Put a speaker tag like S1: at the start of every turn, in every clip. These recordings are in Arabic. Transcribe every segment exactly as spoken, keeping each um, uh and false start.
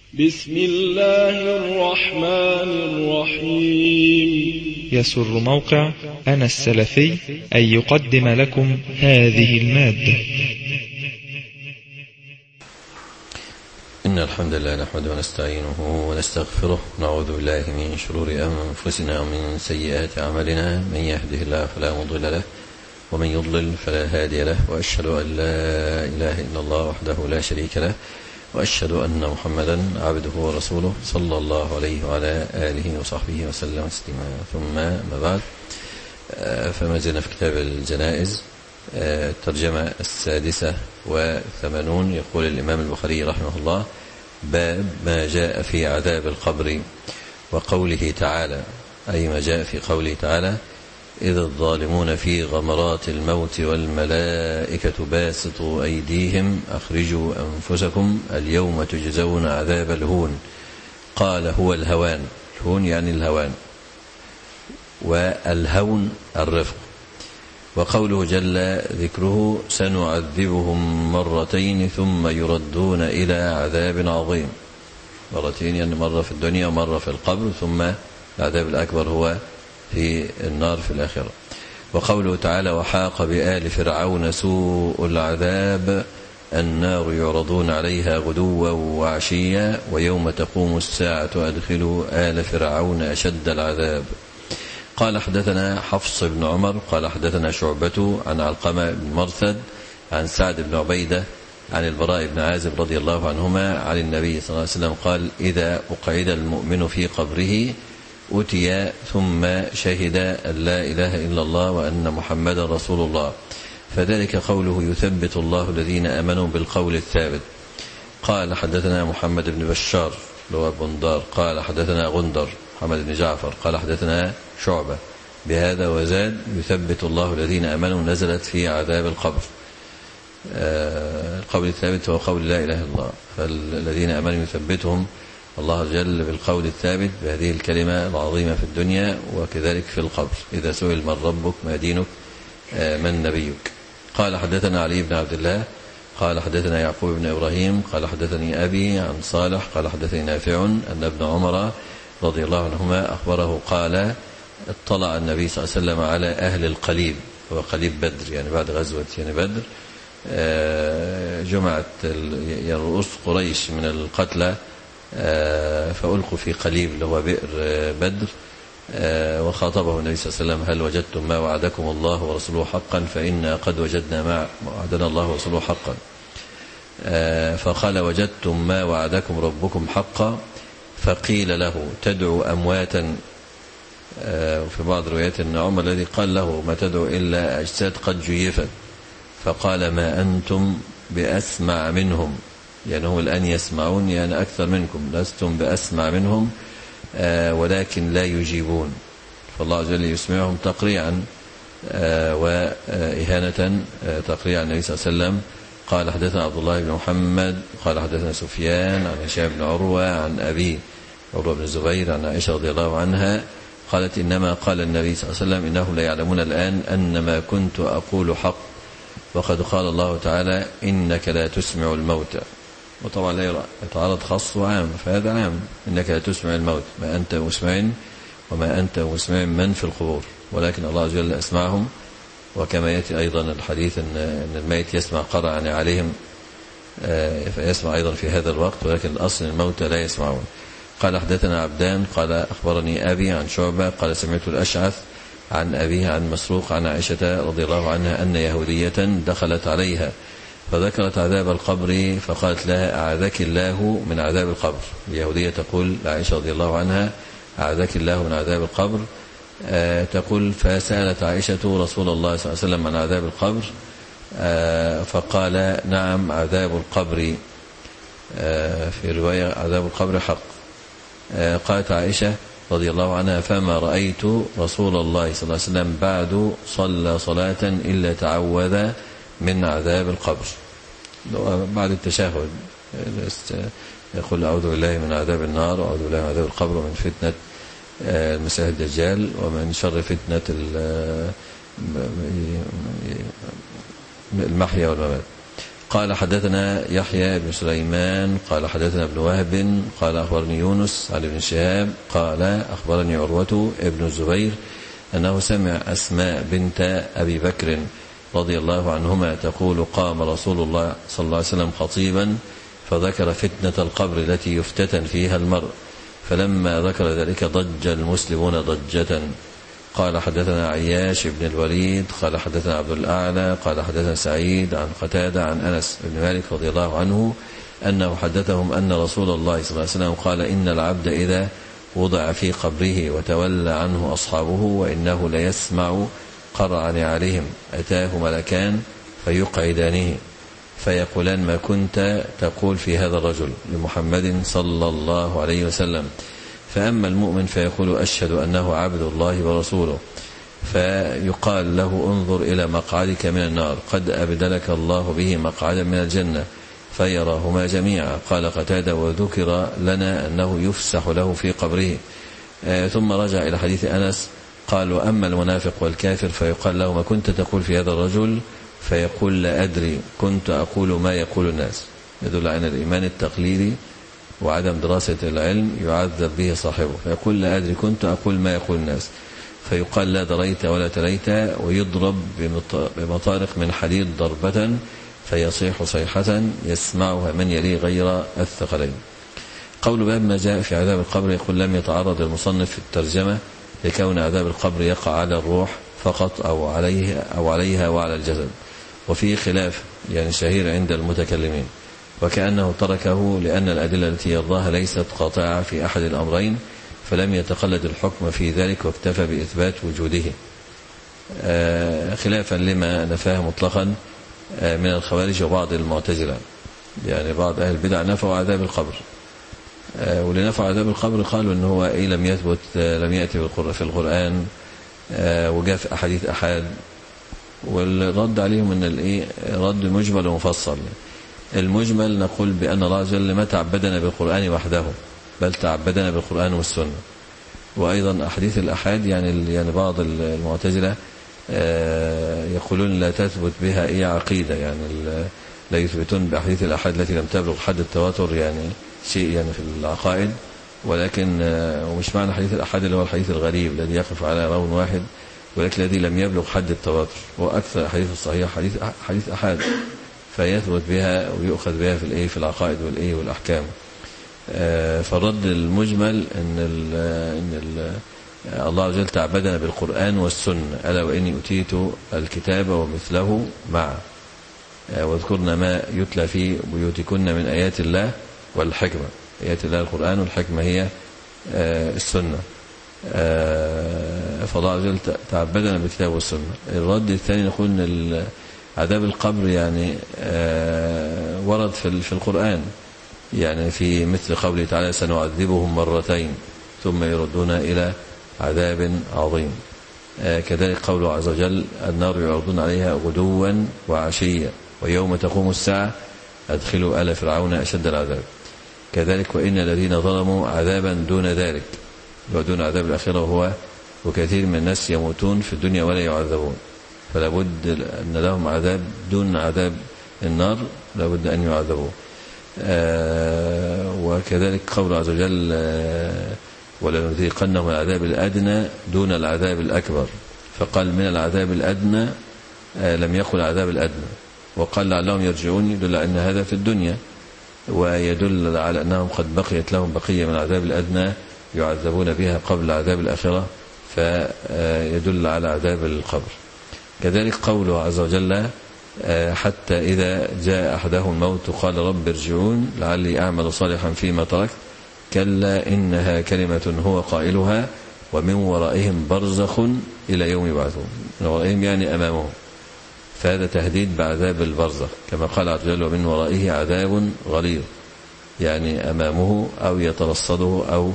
S1: بسم الله الرحمن الرحيم.
S2: يسر موقع أنا السلفي أن يقدم لكم هذه المادة.
S3: إن الحمد لله نحمده ونستعينه ونستغفره ونعوذ بالله من شرور أنفسنا ومن سيئات أعمالنا، من يهده الله فلا مضل له ومن يضلل فلا هادي له، وأشهد أن لا إله إلا الله وحده لا شريك له، وأشهد أن محمدا عبده ورسوله صلى الله عليه وعلى آله وصحبه وسلم تسليما. ثم ما بعد، فما زلنا في كتاب الجنائز، الترجمة السادسة وثمانون. يقول الإمام البخاري رحمه الله: باب ما جاء في عذاب القبر وقوله تعالى، أي ما جاء في قوله تعالى: إذ الظالمون في غمرات الموت والملائكة باسطوا أيديهم أخرجوا أنفسكم اليوم تجزون عذاب الهون. قال: هو الهوان، الهون يعني الهوان، والهون الرفق. وقوله جل ذكره: سنعذبهم مرتين ثم يردون إلى عذاب عظيم. مرتين يعني مرة في الدنيا ومرة في القبر، ثم العذاب الأكبر هو في النار في الآخرة. وقوله تعالى: وحاق بآل فرعون سوء العذاب النار يعرضون عليها غدوا وعشيا ويوم تقوم الساعة أدخلوا آل فرعون أشد العذاب. قال: حدثنا حفص بن عمر قال حدثنا شعبة عن علقمة بن مرثد عن سعد بن عبيدة عن البراء بن عازب رضي الله عنهما عن النبي صلى الله عليه وسلم قال: إذا أقعد المؤمن في قبره أتي ثم شهد أن لا إله إلا الله وأن محمد رسول الله، فذلك قوله: يثبت الله الذين آمنوا بالقول الثابت. قال: حدثنا محمد بن بشار لو بندار قال حدثنا غندر محمد بن جعفر قال حدثنا شعبة بهذا وزاد: يثبت الله الذين آمنوا نزلت في عذاب القبر. آه القول الثابت هو قول لا إله إلا الله، فالذين آمنوا يثبتهم الله جل بالقول الثابت بهذه الكلمة العظيمة في الدنيا وكذلك في القبر، إذا سئل من ربك ما دينك آه من نبيك. قال: حدثنا علي بن عبد الله قال حدثنا يعقوب بن إبراهيم قال حدثني أبي عن صالح قال حدثني نافع أن ابن عمر رضي الله عنهما أخبره قال: اطلع النبي صلى الله عليه وسلم على أهل القليب، هو قليب بدر يعني بعد غزوة يعني بدر، جمعت رؤوس قريش من القتلى فألقوا في قليب اللي هو بئر بدر، وخاطبه النبي صلى الله عليه وسلم: هل وجدتم ما وعدكم الله ورسوله حقا؟ فإنا قد وجدنا ما وعدنا الله ورسوله حقا. فقال: وجدتم ما وعدكم ربكم حقا؟ فقيل له: تدعو أمواتا. وفي بعض الروايات أن عمر الذي قال له: ما تدعو إلا أجساد قد جيفت. فقال: ما أنتم بأسمع منهم، يعني هم الآن يسمعون يعني أكثر منكم، لستم بأسمع منهم ولكن لا يجيبون. فالله عز وجل يسمعهم تقريعا وإهانة تقريعا النبي صلى الله عليه وسلم. قال: حدثنا عبد الله بن محمد قال حدثنا سفيان عن هشام بن عروة عن أبي عروة بن الزبير عن عائشة رضي الله عنها قالت: إنما قال النبي صلى الله عليه وسلم: إنهم لا يعلمون الآن أن ما كنت أقول حق، وقد قال الله تعالى: إنك لا تسمع الموتى. وطبعا لا يتعارض خاص وعام، فهذا عام: إنك لا تسمع الموت، ما أنت مسمع وما أنت مسمع من في القبور، ولكن الله عز وجل أسمعهم. وكما يأتي أيضا الحديث أن الميت يسمع قرعا عليهم، فيسمع أيضا في هذا الوقت، ولكن الأصل الموتى لا يسمعون. قال: حدثنا عبدان قال أخبرني أبي عن شعبة قال سمعت الأشعث عن أبيه عن مسروق عن عائشة رضي الله عنها أن يهودية دخلت عليها فذكرت عذاب القبر فقالت لها: أعاذك الله من عذاب القبر. اليهودية تقول لعائشة رضي الله عنها: أعاذك الله من عذاب القبر. آه تقول: فسألت عائشة رسول الله صلى الله عليه وسلم عن عذاب القبر، آه فقال: نعم عذاب القبر. آه في رواية: عذاب القبر حق. آه قالت عائشة رضي الله عنها: فما رأيت رسول الله صلى الله عليه وسلم بعد صلى صلاة إلا تعوذ من عذاب القبر. بعد التشهد يقول: أعوذ بالله من عذاب النار وأعوذ بالله من عذاب القبر ومن فتنة المسيح الدجال ومن شر فتنة المحيا والممات. قال حدثنا يحيى بن سليمان قال حدثنا ابن وهب قال أخبرني يونس عن ابن شهاب قال أخبرني عروة ابن الزبير أنه سمع أسماء بنت أبي بكر رضي الله عنهما تقول قام رسول الله صلى الله عليه وسلم خطيبا فذكر فتنة القبر التي يفتتن فيها المرء، فلما ذكر ذلك ضج المسلمون ضجة. قال حدثنا عياش بن الوليد قال حدثنا عبد الأعلى قال حدثنا سعيد عن قتادة عن أنس بن مالك رضي الله عنه أنه حدثهم أن رسول الله صلى الله عليه وسلم قال إن العبد إذا وضع في قبره وتولى عنه أصحابه وإنه ليسمع قرع نعالهم أتاه ملكان فيقعدانه فيقولان ما كنت تقول في هذا الرجل لمحمد صلى الله عليه وسلم، فأما المؤمن فيقول أشهد أنه عبد الله ورسوله، فيقال له انظر إلى مقعدك من النار قد أبدلك الله به مقعدا من الجنة فيراهما جميعا. قال قتادة وذكر لنا أنه يفسح له في قبره. آه ثم رجع إلى حديث أنس قال وأما المنافق والكافر فيقال له ما كنت تقول في هذا الرجل، فيقول لا أدري كنت أقول ما يقول الناس، يدل على الإيمان التقليدي وعدم دراسة العلم يعذب به صاحبه، فيقول لا أدري كنت أقول ما يقول الناس، فيقال لا دريت ولا تليت، ويضرب بمطارق من حديد ضربة فيصيح صيحة يسمعها من يلي غير الثقلين. قول باب ما جاء في عذاب القبر، يقول لم يتعرض المصنف في الترجمة لكون عذاب القبر يقع على الروح فقط أو عليه أو عليها وعلى الجسد، وفيه خلاف يعني شهير عند المتكلمين، وكأنه تركه لأن الأدلة التي يرضاها ليست قاطعة في أحد الأمرين، فلم يتقلد الحكم في ذلك واكتفى بإثبات وجوده، آه خلافا لما نفاه مطلقا آه من الخوارج وبعض المعتزلة. يعني بعض أهل البدع نفوا عذاب القبر، آه واللي نفوا عذاب القبر قالوا إن هو إيه لم يثبت آه لم يأتي في القرآن آه وجاء في أحاديث أحاد، والرد عليهم إن الإيه رد مجمل ومفصل. المجمل نقول بأن الله عز وجل ما تعبدنا بالقرآن وحده، بل تعبدنا بالقرآن والسنة. وأيضا أحاديث الأحاد يعني يعني بعض المعتزلة يقولون لا تثبت بها أي عقيدة، يعني لا يثبتون بأحاديث الأحاد التي لم تبلغ حد التواتر يعني شيء يعني في العقائد، ولكن ومش معنى حديث الأحاد اللي هو الحديث الغريب الذي يقف على راو واحد، ولكن الذي لم يبلغ حد التواتر، وأكثر الحديث الصحيح حديث حديث أحاد، فيثبت بها ويؤخذ بها في الايه في العقائد والايه والاحكام. آه فالرد المجمل ان ال ان ال الله عز وجل تعبدنا بالقرآن والسنة، الا واني اتيت الكتاب ومثله معه، آه واذكرن ما يتلى في بيوتكن من ايات الله والحكمة. ايات الله القرآن، والحكمة هي آه السنة. آه فالله عز وجل تعبدنا بالكتاب والسنة. الرد الثاني نقول ان عذاب القبر يعني آه ورد في في القرآن، يعني في مثل قوله تعالى سنعذبهم مرتين ثم يردون إلى عذاب عظيم. آه كذلك قوله عز وجل النار يعرضون عليها غدوا وعشيا ويوم تقوم الساعة أدخلوا آل فرعون أشد العذاب. كذلك وإن الذين ظلموا عذابا دون ذلك، ودون عذاب الآخرة، وهو وكثير من الناس يموتون في الدنيا ولا يعذبون، فلا بد أن لهم عذاب دون عذاب النار، لا بد أن يعذبوا. آه وكذلك قول عز وجل آه ولنذيقنهم العذاب الأدنى دون العذاب الأكبر، فقال من العذاب الأدنى، آه لم يقل العذاب الأدنى، وقال لعلهم يرجعون، يدل على أن هذا في الدنيا، ويدل على أنهم قد بقيت لهم بقية من العذاب الأدنى يعذبون بها قبل عذاب الآخرة، فيدل على عذاب القبر. كذلك قوله عز وجل حتى إذا جاء أحدهم الموت قال رب ارجعون لعلي أعمل صالحا فيما تركت كلا إنها كلمة هو قائلها ومن ورائهم برزخ إلى يوم يبعثون. من ورائهم يعني أمامهم، فهذا تهديد بعذاب البرزخ، كما قال عز وجل ومن ورائه عذاب غليظ، يعني أمامه أو يترصده أو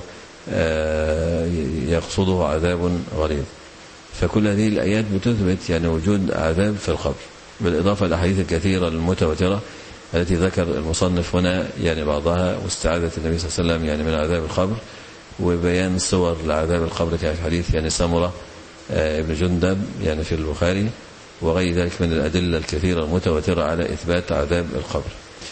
S3: يقصده عذاب غليظ. فكل هذه الآيات بتثبت يعني وجود عذاب في القبر، بالإضافة للأحاديث الكثيرة المتواترة التي ذكر المصنف هنا يعني بعضها، واستعاذة النبي صلى الله عليه وسلم يعني من عذاب القبر، وبيان صور لعذاب القبر كما في حديث يعني سمرة ابن جندب يعني في البخاري، وغير ذلك من الأدلة الكثيرة المتواترة على إثبات عذاب القبر.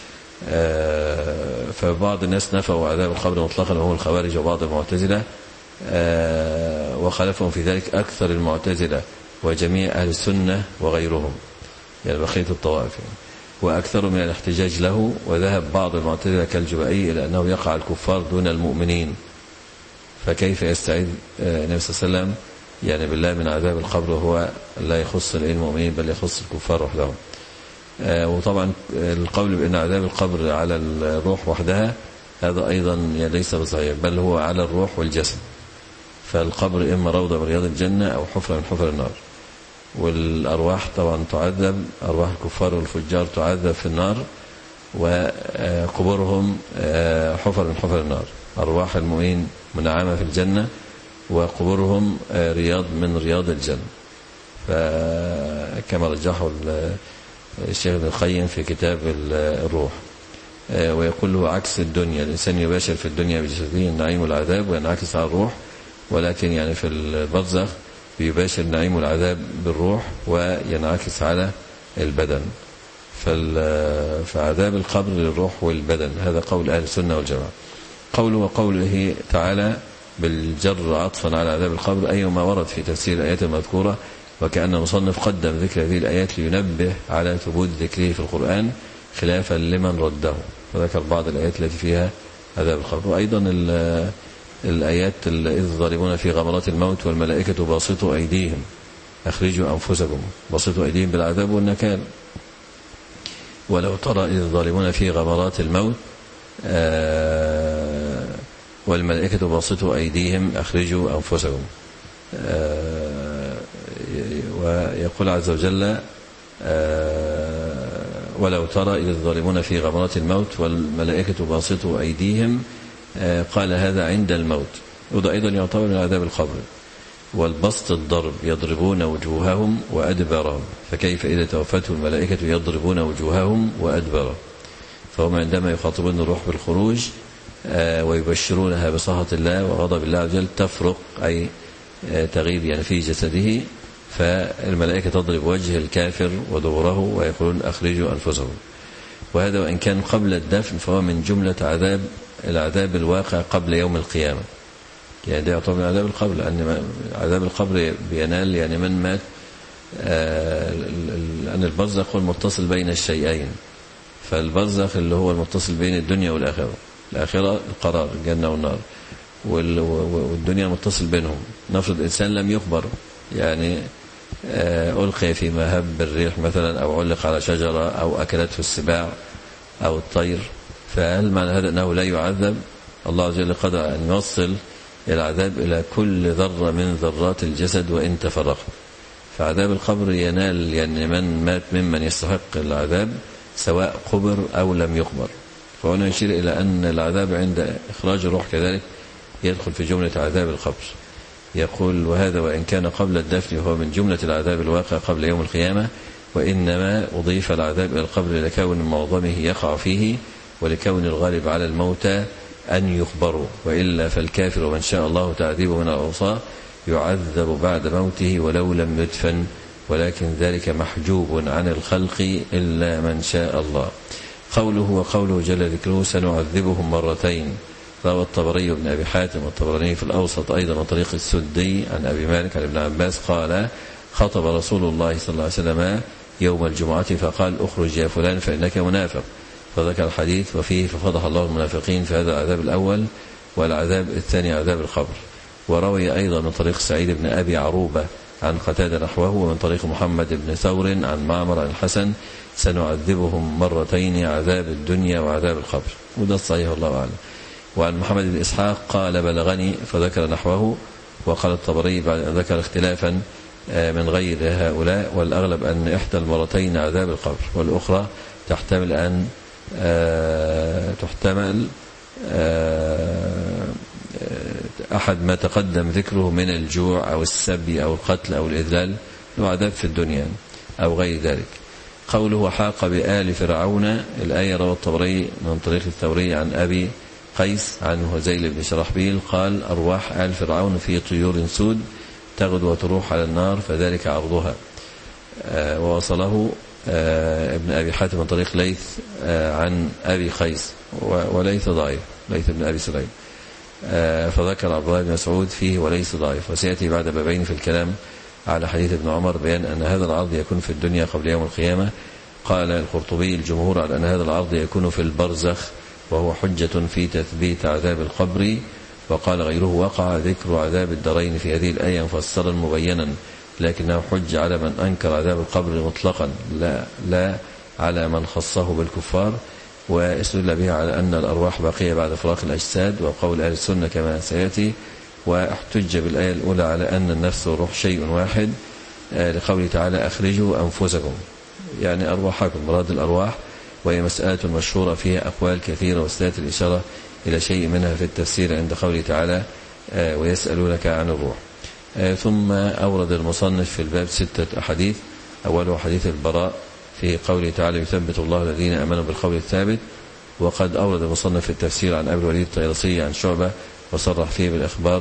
S3: فبعض الناس نفوا عذاب القبر مطلقا وهم الخوارج وبعض المعتزلة، وخالفهم في ذلك أكثر المعتزلة وجميع أهل السنة وغيرهم، يعني بقية الطوائف يعني. وأكثر من الاحتجاج له، وذهب بعض المعتزلة كالجبائي إلى أنه يقع الكفار دون المؤمنين، فكيف يستعيذ النبي صلى الله عليه وسلم يعني بالله من عذاب القبر وهو لا يخص المؤمنين بل يخص الكفار وحدهم. وطبعا القول بأن عذاب القبر على الروح وحدها هذا أيضا ليس بصحيح، بل هو على الروح والجسد. فالقبر إما روضة من رياض الجنة أو حفرة من حفر النار. والأرواح طبعا تعذب، أرواح الكفار والفجار تعذب في النار، وقبورهم حفر من حفر النار. أرواح المؤمنين منعمة في الجنة، وقبورهم رياض من رياض الجنة. فكما رجحه الشيخ ابن القيم في كتاب الروح. ويقول له عكس الدنيا، الإنسان يباشر في الدنيا بجسده النعيم والعذاب وينعكس على الروح، ولكن يعني في البرزخ بيباشر النعيم والعذاب بالروح وينعكس على البدن. فعذاب القبر للروح والبدن، هذا قول أهل السنة والجماعة. قوله وقوله تعالى بالجر عطفا على عذاب القبر أي ما ورد في تفسير الآيات المذكورة، وكأن المصنف قدم ذكر هذه الآيات لينبه على ثبوت ذكره في القرآن خلافا لمن رده، فذكر بعض الآيات التي فيها عذاب القبر. وأيضا الآيات إذ الظالمون في غمرات الموت والملائكة باسطوا أيديهم أخرجوا أنفسكم، باسطوا أيديهم بالعذاب والنكال. ولو ترى إذ الظالمون في غمرات الموت آه والملائكة باسطوا أيديهم أخرجوا أنفسكم. آه ويقول عز وجل آه ولو ترى إذ الظالمون في غمرات الموت والملائكة باسطوا أيديهم، آه قال هذا عند الموت، وده أيضا يعتبر من عذاب القبر. والبسط الضرب يضربون وجوههم وأدبارهم، فكيف إذا توفته الملائكة يضربون وجوههم وأدبارهم. فهم عندما يخاطبون الروح بالخروج آه ويبشرونها بسخط الله وغضب الله عز وجل تفرق أي آه تغيب يعني في جسده، فالملائكة تضرب وجه الكافر ودبره ويقولون أخرجوا أنفسهم. وهذا وإن كان قبل الدفن فهو من جملة عذاب العذاب الواقع قبل يوم القيامة، يعني ده يعتبر من عذاب القبر، لأن عذاب القبر بينال يعني من مات لأن البرزخ هو المتصل بين الشيئين. فالبرزخ اللي هو المتصل بين الدنيا والآخرة، الآخرة القرار الجنة والنار، والدنيا المتصل بينهم. نفرض إنسان لم يخبر، يعني ألقي في مهب الريح مثلا، أو علق على شجرة، أو أكلته السباع أو الطير، فهل معنى هذا أنه لا يعذب؟ الله عز وجل قدر أن يوصل العذاب إلى كل ذرة من ذرات الجسد وإن تفرق. فعذاب القبر ينال يعني من مات ممن يستحق العذاب سواء قبر أو لم يقبر. فهنا يشير إلى أن العذاب عند إخراج الروح كذلك يدخل في جملة عذاب القبر. يقول وهذا وإن كان قبل الدفن هو من جملة العذاب الواقع قبل يوم القيامة، وإنما أضيف العذاب إلى القبر لكون معظمه يقع فيه، ولكون الغالب على الموتى أن يخبروا، وإلا فالكافر من شاء الله تعذيبه من العصاة يعذب بعد موته ولو لم يدفن، ولكن ذلك محجوب عن الخلق إلا من شاء الله. قوله وقوله جل ذكره سنعذبهم مرتين، روى الطبري بن أبي حاتم والطبراني في الأوسط أيضا من طريق السدي عن أبي مالك عن ابن عباس قال خطب رسول الله صلى الله عليه وسلم يوم الجمعة فقال اخرج يا فلان فإنك منافق، فذكر الحديث وفيه ففضح الله المنافقين في هذا العذاب الأول، والعذاب الثاني عذاب القبر. وروي أيضا من طريق سعيد بن أبي عروبة عن قتادة نحوه، ومن طريق محمد بن ثور عن معمر عن الحسن سنعذبهم مرتين عذاب الدنيا وعذاب القبر، وده الصحيح والله أعلم. وعن محمد بن إسحاق قال بلغني فذكر نحوه. وقال الطبري بعد أن ذكر اختلافا من غير هؤلاء، والأغلب أن إحدى المرتين عذاب القبر، والأخرى تحتمل أن تحتمل أحد ما تقدم ذكره من الجوع أو السبي أو القتل أو الإذلال، له عذاب في الدنيا أو غير ذلك. قوله وحاق بآل فرعون، الآية روى الطبري من طريق الثوري عن أبي قيس عن هزيل بن شرحبيل قال أرواح آل فرعون في طيور سود تغدو وتروح على النار فذلك عرضها. ووصله ابن أبي حاتم من طريق ليث عن أبي قيس، وليث ضعيف، ليث بن أبي سليم، فذكر عبد الله بن مسعود فيه وليس ضعيف. وسيأتي بعد بابين في الكلام على حديث ابن عمر بيان أن هذا العرض يكون في الدنيا قبل يوم القيامة. قال القرطبي الجمهور على أن هذا العرض يكون في البرزخ، وهو حجة في تثبيت عذاب القبر. وقال غيره وقع ذكر عذاب الدارين في هذه الآية مفسرا مبينا، لكنه حج على من أنكر عذاب القبر مطلقا، لا, لا على من خصه بالكفار. واستدل بها على أن الأرواح باقية بعد فراق الأجساد، وقول أهل السنة كما سيأتي. واحتج بالآية الأولى على أن النفس والروح شيء واحد، لقوله تعالى أخرجوا أنفسكم، يعني أرواحكم، مراد الأرواح، وهي مسألة مشهورة فيها أقوال كثيرة، واستدلت الإشارة إلى شيء منها في التفسير عند قوله تعالى ويسألونك عن الروح. ثم أورد المصنف في الباب ستة أحاديث. أوله حديث البراء في قوله تعالى يثبت الله الذين آمنوا بالقول الثابت. وقد أورد المصنف في التفسير عن أبي الوليد الطيالسي عن شعبة، وصرح فيه بالإخبار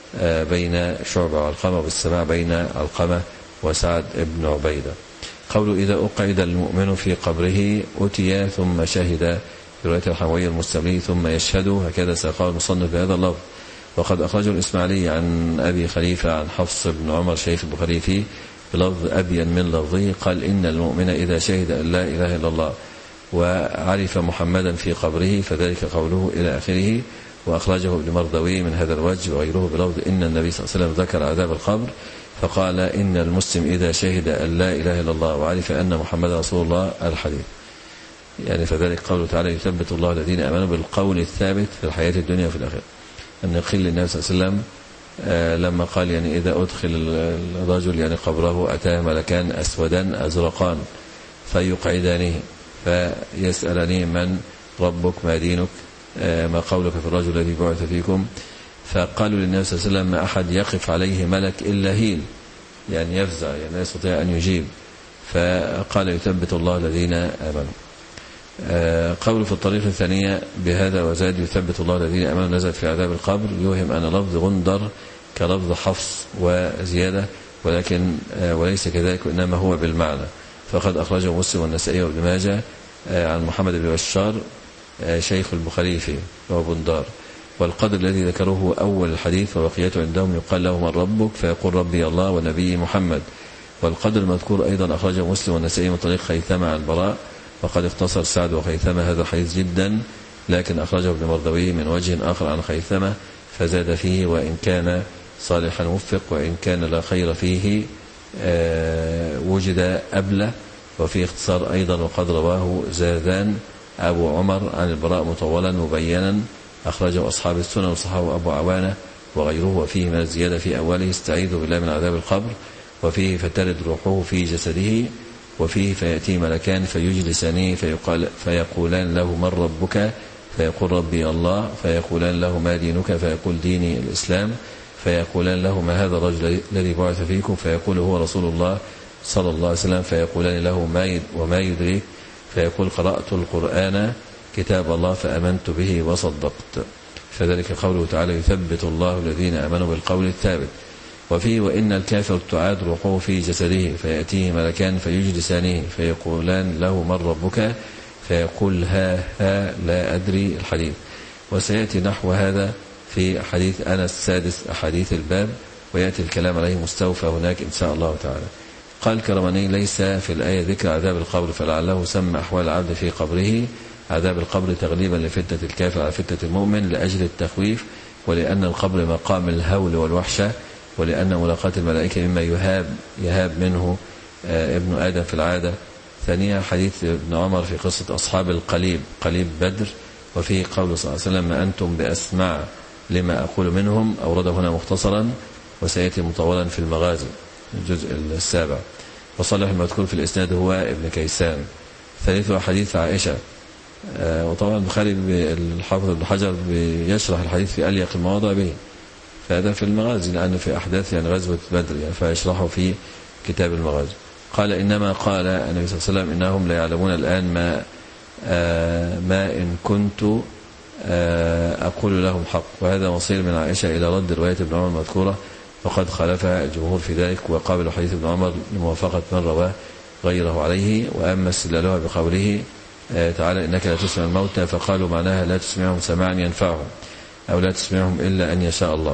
S3: بين شعبة وعلقمة، وبالسماع بين علقمة وسعد بن عبيدة. قوله إذا أقعد المؤمن في قبره أتي ثم شهد، برواية الحموية المستملي ثم يشهد، هكذا ساقه المصنف بهذا اللفظ. وقد أخرجه الإسماعيلي عن أبي خليفة عن حفص بن عمر شيخ البخاري فيه بلفظ أبين من لفظه، قال إن المؤمن إذا شهد أن لا إله إلا الله وعرف محمدا في قبره فذلك قوله إلى آخره. وأخرجه ابن مردوي من هذا الوجه وغيره بلفظ إن النبي صلى الله عليه وسلم ذكر عذاب القبر فقال إن المسلم إذا شهد أن لا إله إلا الله وعرف أن محمدا رسول الله الحديث، يعني فذلك قوله تعالى يثبت الله الذين آمنوا بالقول الثابت في الحياة الدنيا وفي الآخرة. أن يقيل للنبي صلى الله عليه وسلم لما قال يعني إذا أدخل الرجل يعني قبره أتاه ملكان أسودان أزرقان فيقعدانه فيسألني من ربك ما دينك ما قولك في الرجل الذي بعث فيكم، فقالوا للنبي صلى الله عليه وسلم ما أحد يقف عليه ملك إلا هيل، يعني يفزع، يعني لا يستطيع أن يجيب. فقال يثبت الله الذين آمنوا. قول في الطريق الثانية بهذا وزاد يثبت الله الذين آمنوا نزل في عذاب القبر، يوهم أن لفظ غندر كلفظ حفص وزيادة، ولكن وليس كذلك، إنما هو بالمعنى. فقد أخرجه مسلم والنسائي وابن ماجه عن محمد بن بشار شيخ البخاري فيه وهو بندار. والقدر الذي ذكره أول الحديث وبقيته عندهم يقال له من ربك فيقول ربي الله ونبي محمد. والقدر المذكور أيضا أخرجه مسلم والنسائي من طريق خيثمة عن البراء، وقد اختصر سعد وخيثمة هذا الحديث جدا، لكن أخرجه ابن مردوي من وجه آخر عن خيثمة فزاد فيه وإن كان صالحا وفق وإن كان لا خير فيه وجد أبله. وفي اختصار أيضا وقد رواه زاذان أبو عمر عن البراء مطولا مبينا، أخرجه أصحاب السنن وصححه أبو عوانة وغيره. وفيه من الزيادة في أوله استعيذوا بالله من عذاب القبر، وفيه فترد روحه في جسده، وفيه فيأتي ملكان فيجلسانه فيقال فيقولان له من ربك فيقول ربي الله، فيقولان له ما دينك فيقول ديني الإسلام، فيقولان له ما هذا الرجل الذي بعث فيكم فيقول هو رسول الله صلى الله عليه وسلم، فيقولان له ما وما يدريك فيقول قرأت القرآن كتاب الله فأمنت به وصدقت. فذلك قوله تعالى يثبت الله الذين آمنوا بالقول الثابت. وفيه وإن الكافر تعاد روحه في جسده فيأتيه ملكان فيجلسانه فيقولان له من ربك فيقول ها ها لا أدري الحديث. وسيأتي نحو هذا في حديث أنس السادس أحاديث الباب، ويأتي الكلام عليه مستوفى هناك إن شاء الله تعالى. قال الكرماني ليس في الآية ذكر عذاب القبر، فلعله سمى أحوال العبد في قبره عذاب القبر تغليبا لفتنة الكافر على فتنة المؤمن لأجل التخويف، ولأن القبر مقام الهول والوحشة، ولأن ملاقاة الملائكة مما يهاب يهاب منه ابن آدم في العادة. ثانيا حديث ابن عمر في قصة أصحاب القليب قليب بدر، وفيه قول صلى الله عليه وسلم ما أنتم بأسمع لما أقول منهم، أورده هنا مختصرا وسيأتي مطولا في المغازي الجزء السابع. وصالح المذكور في الإسناد هو ابن كيسان. ثالثها حديث عائشة، وطبعا البخاري الحافظ ابن حجر يشرح الحديث في أليق المواضع به، فهذا في المغازي لأنه في أحداث يعني غزوة بدر يعني فيشرحه في كتاب المغازي. قال إنما قال النبي صلى الله عليه وسلم إنهم لا يعلمون الآن ما آه ما إن كنت آه أقول لهم حق. وهذا مصير من عائشة إلى رد رواية ابن عمر المذكورة وقد خالف الجمهور في ذلك، وقابل حديث ابن عمر لموافقة من رواه غيره عليه. وأما استدلالها بقوله تعالى إنك لا تسمع الموتى، فقالوا معناها لا تسمعهم سماعا ينفعهم، أو لا تسمعهم إلا أن يشاء الله.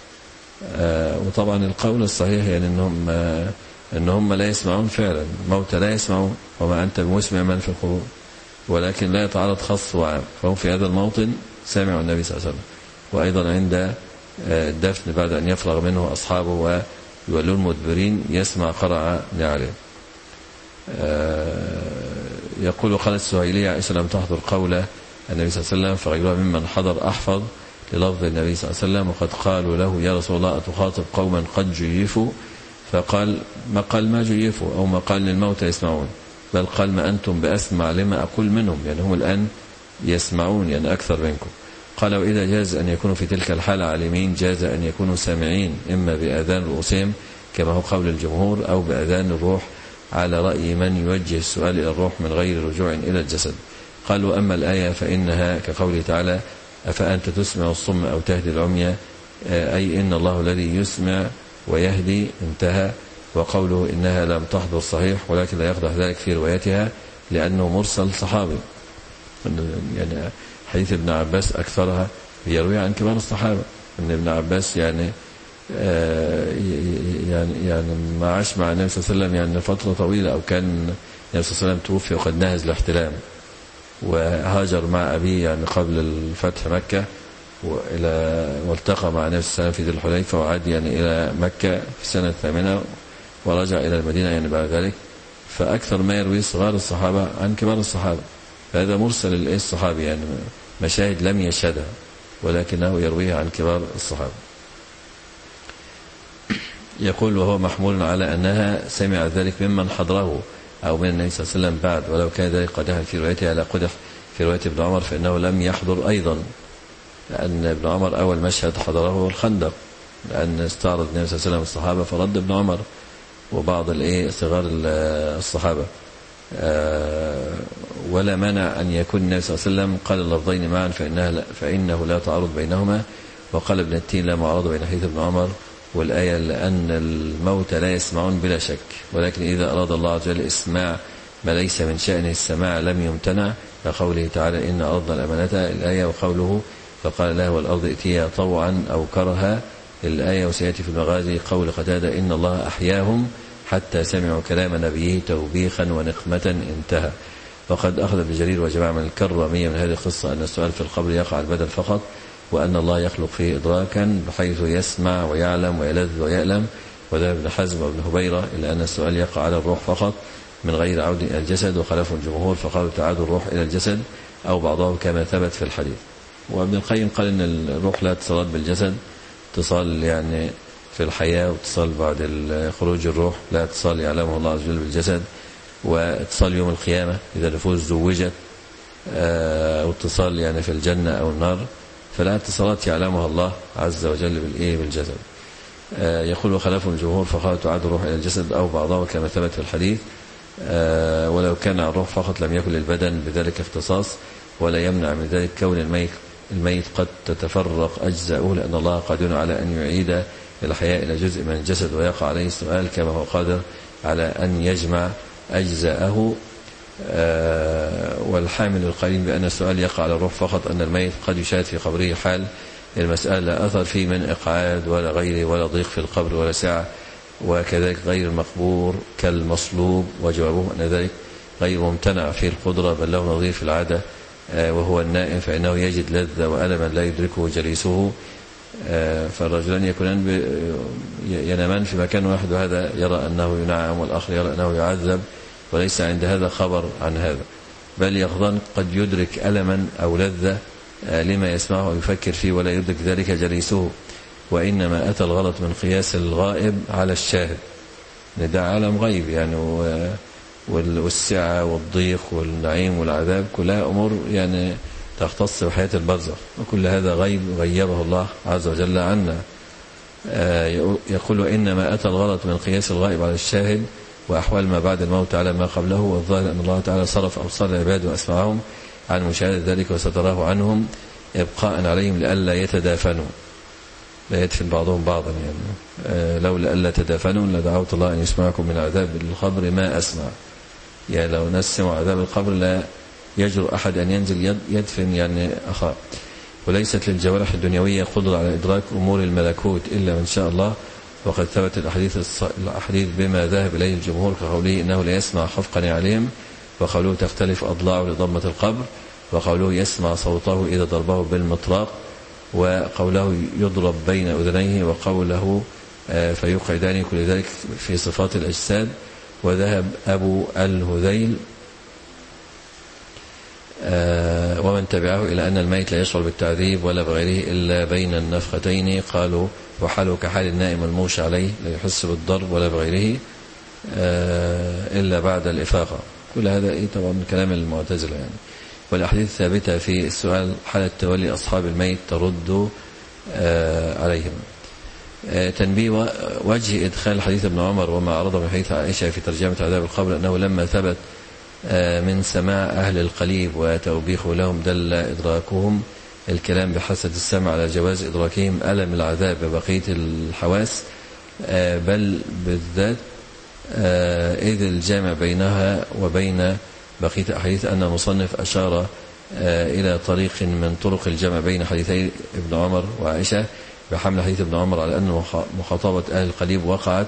S3: وطبعا القول الصحيح يعني أنهم, إنهم لا يسمعون فعلا، الموتى لا يسمعون، وما أنت بمسمع من في القبور، ولكن لا يتعارض خاص وعام، فهم في هذا الموطن سمعوا النبي صلى الله عليه وسلم. وأيضا عند الدفن بعد أن يفرغ منه أصحابه ويولون مدبرين يسمع قرع نعله. يقول قالت السهيلية عائشة لم تحضر قول النبي صلى الله عليه وسلم، فرجلها ممن حضر أحفظ للفظ النبي صلى الله عليه وسلم، وقد قالوا له يا رسول الله أتخاطب قوما قد جيفوا؟ فقال ما قال ما جيفوا أو ما قال للموتى يسمعون، بل قال ما أنتم بأسمع لما أقول منهم، يعني هم الآن يسمعون يعني أكثر منكم. قال وإذا جاز أن يكونوا في تلك الحالة عالمين جاز أن يكونوا سامعين، إما بأذان رؤوسهم كما هو قول الجمهور، أو بأذان الروح على رأي من يوجه السؤال إلى الروح من غير رجوع إلى الجسد. قالوا أما الآية فإنها كقوله تعالى أفأنت تسمع الصم أو تهدي العمي، أي إن الله الذي يسمع ويهدي انتهى. وقوله إنها لم تحضر صحيح، ولكن لا يقدح ذلك في روايتها لأنه مرسل صحابي، يعني حديث ابن عباس أكثرها يروي عن كبار الصحابة، أن ابن عباس يعني يعني يعني ما عاش مع النبي صلى الله عليه وسلم يعني فترة طويلة، أو كان النبي صلى الله عليه وسلم توفي وقد نهز الاحتلام، وهاجر مع أبيه يعني قبل الفتح مكة، وإلى والتقى مع النبي صلى الله عليه وسلم في ذي الحليفة، وعاد يعني إلى مكة في السنة الثامنة، ورجع إلى المدينة يعني بعد ذلك. فأكثر ما يروي صغار الصحابة عن كبار الصحابة، فهذا مرسل الصحابي يعني مشاهد لم يشهدها، ولكنه يرويها عن كبار الصحابة. يقول وهو محمول على أنها سمع ذلك ممن حضره أو من النبي صلى الله عليه وسلم بعد، ولو كان ذلك قدحا في روايته لا قدح في رواية ابن عمر، فإنه لم يحضر أيضا، لأن ابن عمر أول مشهد حضره الخندق، لأن استعرض النبي صلى الله عليه وسلم الصحابة فرد ابن عمر وبعض صغار الصحابة. ولا مانع أن يكون النبي صلى الله عليه وسلم قال اللفظين معا فإنها فإنه لا تعارض بينهما. وقال ابن التين لا معارضة بين حديث ابن عمر والآية لأن الموت لا يسمعون بلا شك، ولكن إذا أراد الله عز وجل إسماع ما ليس من شأنه السماع لم يمتنع، كقوله تعالى إن أرضنا الأمانة الآية، وقوله فقال له والأرض ائتيا طوعا أو كرها الآية. وسيأتي في المغازي قول قتادة إن الله أحياهم حتى سمعوا كلام نبيه توبيخا ونقمة انتهى. وقد أخذ ابن جرير وجماعة من الكرامية من هذه القصة أن السؤال في القبر يقع البدن فقط، وأن الله يخلق فيه إدراكا بحيث يسمع ويعلم ويلذ ويألم. وذهب ابن حزم وابن هبيرة إلى أن السؤال يقع على الروح فقط من غير عود إلى الجسد، وخلفوا الجمهور فقالوا تعاد الروح إلى الجسد أو بعضهم كما ثبت في الحديث. وابن القيم قال إن الروح لا اتصالات بالجسد، اتصال يعني في الحياة، واتصال بعد خروج الروح، لا اتصال يعلمه الله عز وجل بالجسد، واتصال يوم القيامة إذا النفوس زوجت، أو اتصال يعني في الجنة أو النار، فلا اتصالات يعلمها الله عز وجل بالإيه بالجسد. يقول وخلفوا الجمهور فقالوا تعاد الروح إلى الجسد أو بعضها كما ثبت في الحديث، ولو كان الروح فقط لم يكن للبدن بذلك اختصاص، ولا يمنع من ذلك كون الميت الميت قد تتفرق أجزاؤه، لأن الله قادر على أن يعيد الحياة إلى جزء من الجسد ويقع عليه السؤال كما هو قادر على أن يجمع أجزاءه. والحامل القليل بأن السؤال يقع على الروح فقط أن الميت قد يشاهد في قبره حال المسألة لا أثر فيه من إقعاد ولا غيره ولا ضيق في القبر ولا سعة، وكذلك غير المقبور كالمصلوب، وجوابه أن ذلك غير ممتنع في القدرة بل له نظير في العادة، وهو النائم فإنه يجد لذة وألما لا يدركه جليسه. فالرجلان يكونان ينامان في مكان واحد، وهذا يرى أنه ينعم والآخر يرى أنه يعذب، وليس عند هذا خبر عن هذا، بل يقظان قد يدرك ألما أو لذة لما يسمعه ويفكر فيه ولا يدرك ذلك جليسه. وإنما أتى الغلط من قياس الغائب على الشاهد، ده عالم غيب يعني، والسعة والضيق والنعيم والعذاب كلها أمور يعني تختص بحياة البرزخ، وكل هذا غيب غيبه الله عز وجل عنا. يقول إنما أتى الغلط من قياس الغائب على الشاهد وأحوال ما بعد الموت على ما قبله، والظاهر أن الله تعالى صرف أبصار العباد وأسمعهم عن مشاهدة ذلك وستراه عنهم إبقاء عليهم لئلا يتدافنوا لا يدفن بعضهم بعضا يعني. لولا ألا تدافنوا لدعوت الله أن يسمعكم من عذاب القبر ما أسمع. يعني لو ناس سمعوا عذاب القبر لا يجرؤ أحد أن ينزل يدفن يعني أخاه. وليست للجوارح الدنيوية قدرة على إدراك أمور الملكوت إلا من شاء الله. وقد ثبت الأحاديث الأحاديث بما ذهب إليه الجمهور كقوله إنه لا يسمع خفقا عليهم، وقوله تختلف أضلاعه لضمة القبر، وقوله يسمع صوته إذا ضربه بالمطراق، وقوله يضرب بين أذنيه، وقوله فيقعدان، كل ذلك في صفات الأجساد. وذهب أبو الهذيل ومن تبعه إلى أن الميت لا يشعر بالتعذيب ولا بغيره إلا بين النفختين. قالوا وحاله كحال النائم الموشى عليه لا يحس بالضرب ولا بغيره إلا بعد الإفاقة. كل هذا إيه طبعا كلام المعتزلة يعني. والأحاديث الثابتة في السؤال حالة تولي أصحاب الميت ترد عليهم. تنبيه وجه إدخال حديث ابن عمر وما عرضه من حديث عائشة في ترجمة عذاب القبر أنه لما ثبت من سماع أهل القليب وتوبيخه لهم دل إدراكهم الكلام بحسد السمع على جواز إدراكهم ألم العذاب ببقية الحواس، بل بالذات إذ الجامع بينها وبين بقية الأحاديث أن المصنف أشار إلى طريق من طرق الجمع بين حديثي ابن عمر وعائشة بحمل حديث ابن عمر على أن مخاطبة أهل القليب وقعت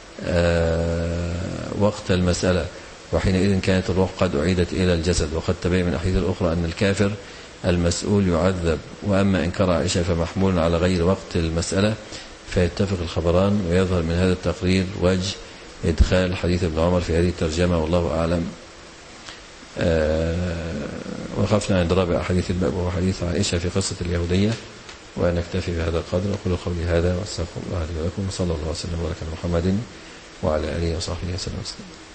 S3: وقت المسألة، وحينئذ كانت الروح قد أعيدت إلى الجسد. وقد تبين من الأحاديث الأخرى أن الكافر المسؤول يعذب. وأما إنكار عائشة فمحمول على غير وقت المسألة، فيتفق الخبران. ويظهر من هذا التقرير وجه إدخال حديث ابن عمر في هذه الترجمة والله أعلم. وخفنا عند رابع أحاديث الباب وهو حديث عائشة في قصة اليهودية. ونكتفي بهذا القدر. أقول قولي هذا واستغفر الله لي ولكم، صلى الله وسلم وبارك على محمد وعلى آله وصحبه وسلم.